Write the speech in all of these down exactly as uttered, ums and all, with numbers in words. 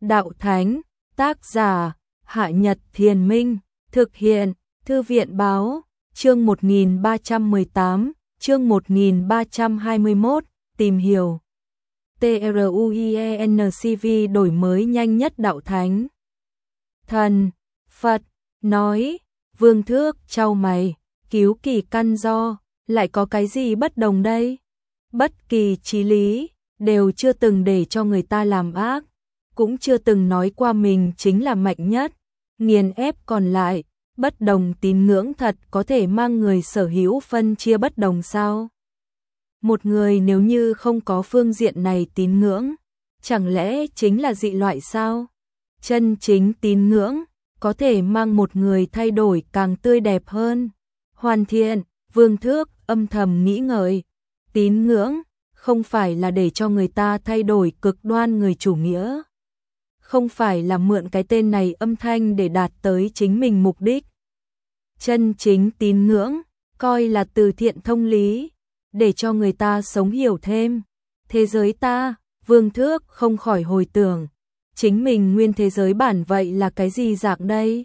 Đạo Thánh, tác giả, Hạ Nhật Thiền Minh, thực hiện, Thư viện Báo, chương một nghìn ba trăm mười tám, chương một nghìn ba trăm hai mươi mốt, tìm hiểu. TRUIENCV đổi mới nhanh nhất Đạo Thánh. Thần, Phật, nói, Vương Thước chau mày, cứu kỳ căn do, lại có cái gì bất đồng đây? Bất kỳ chí lý, đều chưa từng để cho người ta làm ác, cũng chưa từng nói qua mình chính là mạnh nhất, nghiền ép còn lại, bất đồng tín ngưỡng thật có thể mang người sở hữu phân chia bất đồng sao? Một người nếu như không có phương diện này tín ngưỡng, chẳng lẽ chính là dị loại sao? Chân chính tín ngưỡng, có thể mang một người thay đổi càng tươi đẹp hơn, hoàn thiện. Vương Thước âm thầm nghĩ ngợi, tín ngưỡng không phải là để cho người ta thay đổi cực đoan người chủ nghĩa, không phải là mượn cái tên này âm thanh để đạt tới chính mình mục đích. Chân chính tín ngưỡng, coi là từ thiện thông lý, để cho người ta sống hiểu thêm. Thế giới ta, Vương Thước không khỏi hồi tưởng, chính mình nguyên thế giới bản vậy là cái gì dạng đây?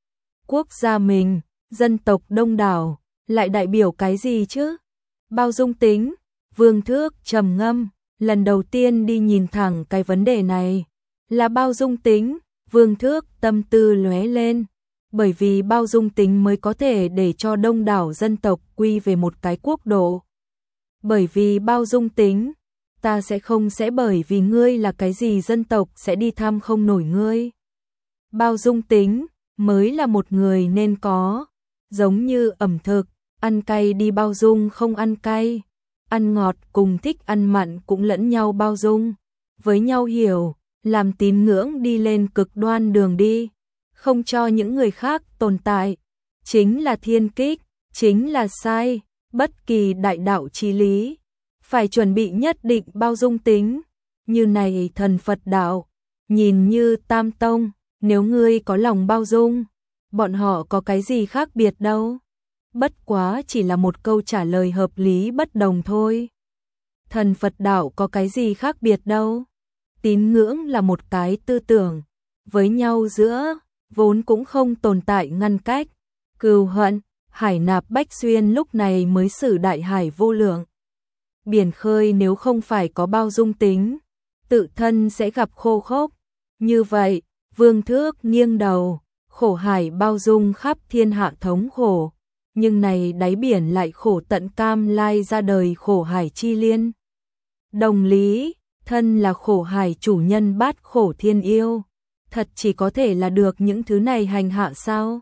Quốc gia mình, dân tộc đông đảo, lại đại biểu cái gì chứ? Bao dung tính. Vương Thước trầm ngâm, lần đầu tiên đi nhìn thẳng cái vấn đề này, là bao dung tính. Vương Thước tâm tư lóe lên, bởi vì bao dung tính mới có thể để cho đông đảo dân tộc quy về một cái quốc độ. Bởi vì bao dung tính, ta sẽ không sẽ bởi vì ngươi là cái gì dân tộc sẽ đi thăm không nổi ngươi. Bao dung tính mới là một người nên có, giống như ẩm thực, ăn cay đi bao dung không ăn cay, ăn ngọt cùng thích ăn mặn cũng lẫn nhau bao dung, với nhau hiểu, làm tín ngưỡng đi lên cực đoan đường đi, không cho những người khác tồn tại, chính là thiên kích, chính là sai. Bất kỳ đại đạo chí lý, phải chuẩn bị nhất định bao dung tính. Như này thần Phật đạo, nhìn như tam tông, nếu ngươi có lòng bao dung, bọn họ có cái gì khác biệt đâu. Bất quá chỉ là một câu trả lời hợp lý bất đồng thôi. Thần Phật đạo có cái gì khác biệt đâu. Tín ngưỡng là một cái tư tưởng, với nhau giữa, vốn cũng không tồn tại ngăn cách, cừu hận. Hải nạp bách xuyên lúc này mới xử đại hải vô lượng. Biển khơi nếu không phải có bao dung tính, tự thân sẽ gặp khô khốc. Như vậy, Vương Thước nghiêng đầu, khổ hải bao dung khắp thiên hạ thống khổ, nhưng này đáy biển lại khổ tận cam lai ra đời khổ hải chi liên. Đồng lý, thân là khổ hải chủ nhân bát khổ thiên yêu, thật chỉ có thể là được những thứ này hành hạ sao?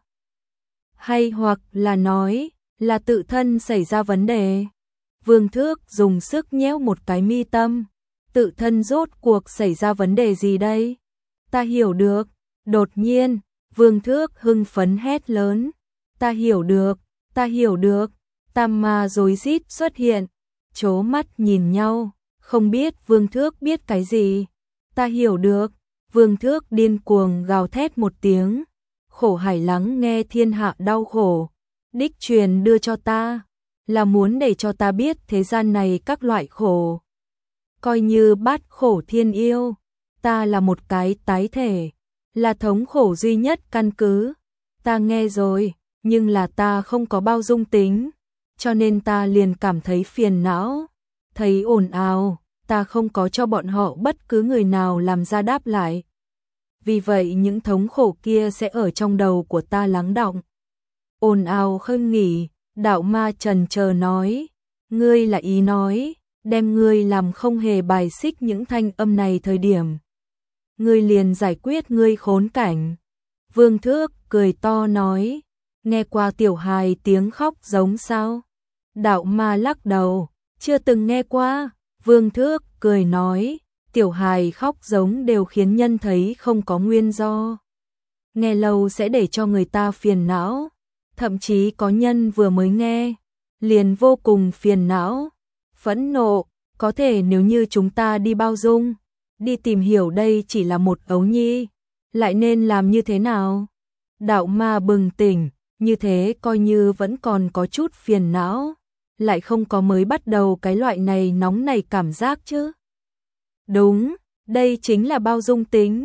Hay hoặc là nói, là tự thân xảy ra vấn đề. Vương Thước dùng sức nhéo một cái mi tâm, tự thân rốt cuộc xảy ra vấn đề gì đây? Ta hiểu được. Đột nhiên, Vương Thước hưng phấn hét lớn, ta hiểu được, ta hiểu được. Tam ma rối rít xuất hiện, chố mắt nhìn nhau, không biết Vương Thước biết cái gì. Ta hiểu được. Vương Thước điên cuồng gào thét một tiếng, khổ hải lắng nghe thiên hạ đau khổ, đích truyền đưa cho ta, là muốn để cho ta biết thế gian này các loại khổ. Coi như bát khổ thiên yêu, ta là một cái tái thể, là thống khổ duy nhất căn cứ. Ta nghe rồi, nhưng là ta không có bao dung tính, cho nên ta liền cảm thấy phiền não, thấy ồn ào, ta không có cho bọn họ bất cứ người nào làm ra đáp lại. Vì vậy những thống khổ kia sẽ ở trong đầu của ta lắng đọng. Ồn ào không nghỉ, đạo ma trần chờ nói, ngươi là ý nói, đem ngươi làm không hề bài xích những thanh âm này thời điểm. Ngươi liền giải quyết ngươi khốn cảnh. Vương Thước cười to nói, nghe qua tiểu hài tiếng khóc giống sao? Đạo ma lắc đầu, chưa từng nghe qua. Vương Thước cười nói, tiểu hài khóc giống đều khiến nhân thấy không có nguyên do. Nghe lâu sẽ để cho người ta phiền não, thậm chí có nhân vừa mới nghe, liền vô cùng phiền não, phẫn nộ. Có thể nếu như chúng ta đi bao dung, đi tìm hiểu đây chỉ là một ấu nhi, lại nên làm như thế nào? Đạo ma bừng tỉnh, như thế coi như vẫn còn có chút phiền não, lại không có mới bắt đầu cái loại này nóng này cảm giác chứ. Đúng, đây chính là bao dung tính.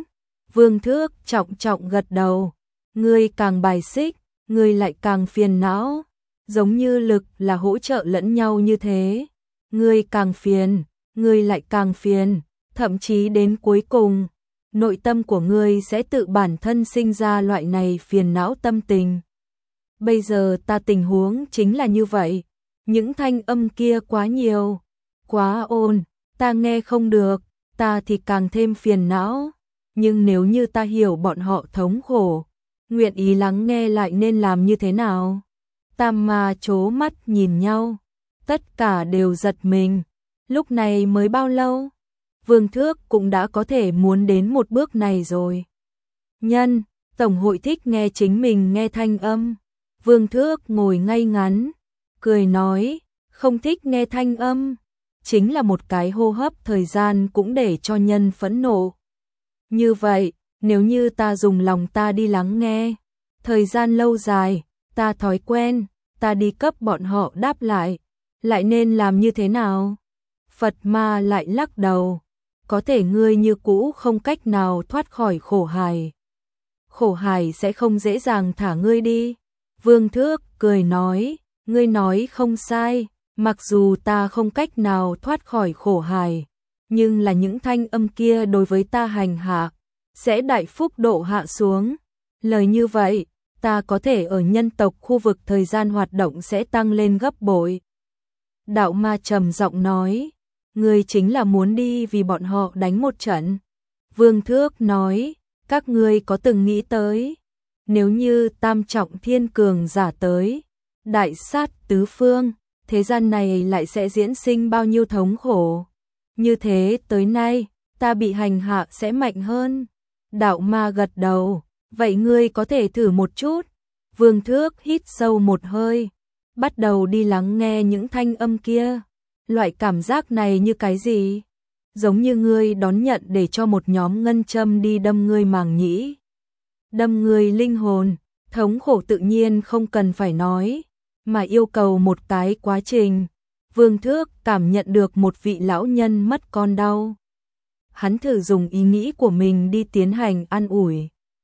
Vương Thước trọng trọng gật đầu. Ngươi càng bài xích, ngươi lại càng phiền não. Giống như lực là hỗ trợ lẫn nhau như thế. Ngươi càng phiền, ngươi lại càng phiền. Thậm chí đến cuối cùng, nội tâm của ngươi sẽ tự bản thân sinh ra loại này phiền não tâm tình. Bây giờ ta tình huống chính là như vậy. Những thanh âm kia quá nhiều, quá ồn, ta nghe không được, ta thì càng thêm phiền não. Nhưng nếu như ta hiểu bọn họ thống khổ, nguyện ý lắng nghe lại nên làm như thế nào? Tam ma chố mắt nhìn nhau, tất cả đều giật mình. Lúc này mới bao lâu? Vương Thước cũng đã có thể muốn đến một bước này rồi. Nhân, Tổng hội thích nghe chính mình nghe thanh âm. Vương Thước ngồi ngay ngắn, cười nói, không thích nghe thanh âm. Chính là một cái hô hấp thời gian cũng để cho nhân phẫn nộ. Như vậy, nếu như ta dùng lòng ta đi lắng nghe, thời gian lâu dài, ta thói quen, ta đi cấp bọn họ đáp lại, lại nên làm như thế nào? Phật ma lại lắc đầu, có thể ngươi như cũ không cách nào thoát khỏi khổ hài. Khổ hài sẽ không dễ dàng thả ngươi đi. Vương Thước cười nói, ngươi nói không sai, mặc dù ta không cách nào thoát khỏi khổ hài, nhưng là những thanh âm kia đối với ta hành hạ, sẽ đại phúc độ hạ xuống. Lời như vậy, ta có thể ở nhân tộc khu vực thời gian hoạt động sẽ tăng lên gấp bội. Đạo ma trầm giọng nói, ngươi chính là muốn đi vì bọn họ đánh một trận. Vương Thước nói, các ngươi có từng nghĩ tới, nếu như tam trọng thiên cường giả tới, đại sát tứ phương, thế gian này lại sẽ diễn sinh bao nhiêu thống khổ. Như thế tới nay, ta bị hành hạ sẽ mạnh hơn. Đạo ma gật đầu, vậy ngươi có thể thử một chút. Vương Thước hít sâu một hơi, bắt đầu đi lắng nghe những thanh âm kia. Loại cảm giác này như cái gì? Giống như ngươi đón nhận để cho một nhóm ngân châm đi đâm ngươi màng nhĩ, đâm ngươi linh hồn. Thống khổ tự nhiên không cần phải nói, mà yêu cầu một cái quá trình. Vương Thước cảm nhận được một vị lão nhân mất con đau. Hắn thử dùng ý nghĩ của mình đi tiến hành an ủi,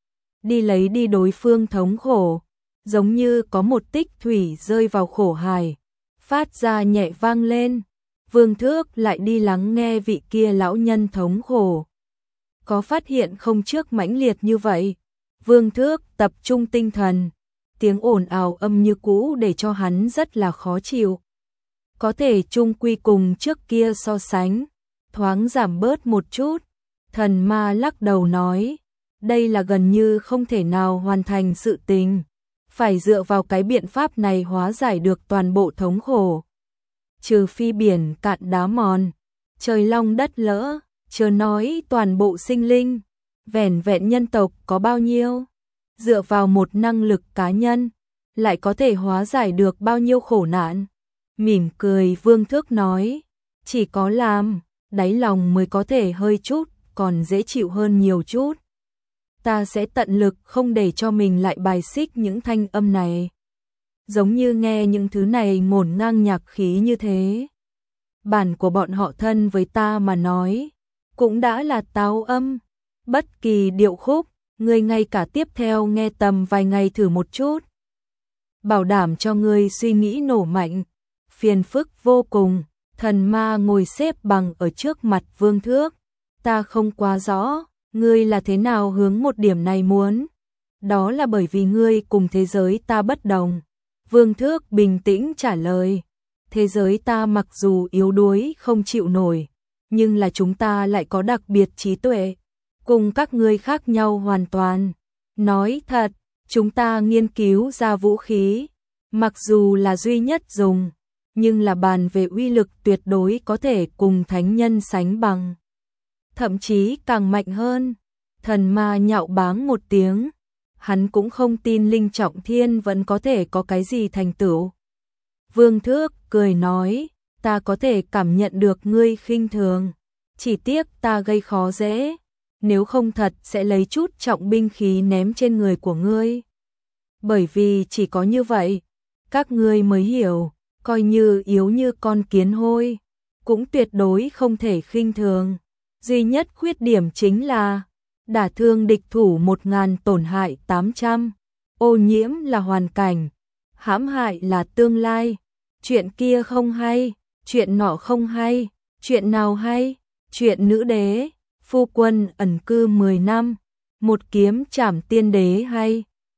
đi lấy đi đối phương thống khổ, giống như có một tích thủy rơi vào khổ hài, phát ra nhẹ vang lên. Vương Thước lại đi lắng nghe vị kia lão nhân thống khổ. Có phát hiện không trước mãnh liệt như vậy? Vương Thước tập trung tinh thần, tiếng ồn ào âm như cũ để cho hắn rất là khó chịu. Có thể chung quy cùng trước kia so sánh, thoáng giảm bớt một chút. Thần ma lắc đầu nói, đây là gần như không thể nào hoàn thành sự tình, phải dựa vào cái biện pháp này hóa giải được toàn bộ thống khổ. Trừ phi biển cạn đá mòn, trời long đất lỡ, chớ nói toàn bộ sinh linh, vẻn vẹn nhân tộc có bao nhiêu, dựa vào một năng lực cá nhân, lại có thể hóa giải được bao nhiêu khổ nạn. Mỉm cười Vương Thước nói, chỉ có làm, đáy lòng mới có thể hơi chút, còn dễ chịu hơn nhiều chút. Ta sẽ tận lực không để cho mình lại bài xích những thanh âm này. Giống như nghe những thứ này ngổn ngang nhạc khí như thế. Bản của bọn họ thân với ta mà nói, cũng đã là táo âm. Bất kỳ điệu khúc, ngươi ngay cả tiếp theo nghe tầm vài ngày thử một chút. Bảo đảm cho ngươi suy nghĩ nổ mạnh, phiền phức vô cùng. Thần ma ngồi xếp bằng ở trước mặt Vương Thước. Ta không quá rõ, ngươi là thế nào hướng một điểm này muốn. Đó là bởi vì ngươi cùng thế giới ta bất đồng. Vương Thước bình tĩnh trả lời, thế giới ta mặc dù yếu đuối không chịu nổi, nhưng là chúng ta lại có đặc biệt trí tuệ, cùng các ngươi khác nhau hoàn toàn. Nói thật, chúng ta nghiên cứu ra vũ khí, mặc dù là duy nhất dùng, nhưng là bàn về uy lực tuyệt đối có thể cùng thánh nhân sánh bằng, thậm chí càng mạnh hơn. Thần ma nhạo báng một tiếng, hắn cũng không tin Linh Trọng Thiên vẫn có thể có cái gì thành tựu. Vương Thước cười nói, ta có thể cảm nhận được ngươi khinh thường, chỉ tiếc ta gây khó dễ, nếu không thật sẽ lấy chút trọng binh khí ném trên người của ngươi. Bởi vì chỉ có như vậy, các ngươi mới hiểu, coi như yếu như con kiến hôi, cũng tuyệt đối không thể khinh thường. Duy nhất khuyết điểm chính là, đả thương địch thủ một ngàn tổn hại tám trăm, ô nhiễm là hoàn cảnh, hãm hại là tương lai. Chuyện kia không hay, chuyện nọ không hay, chuyện nào hay? Chuyện nữ đế, phu quân ẩn cư mười năm, một kiếm trảm tiên đế hay.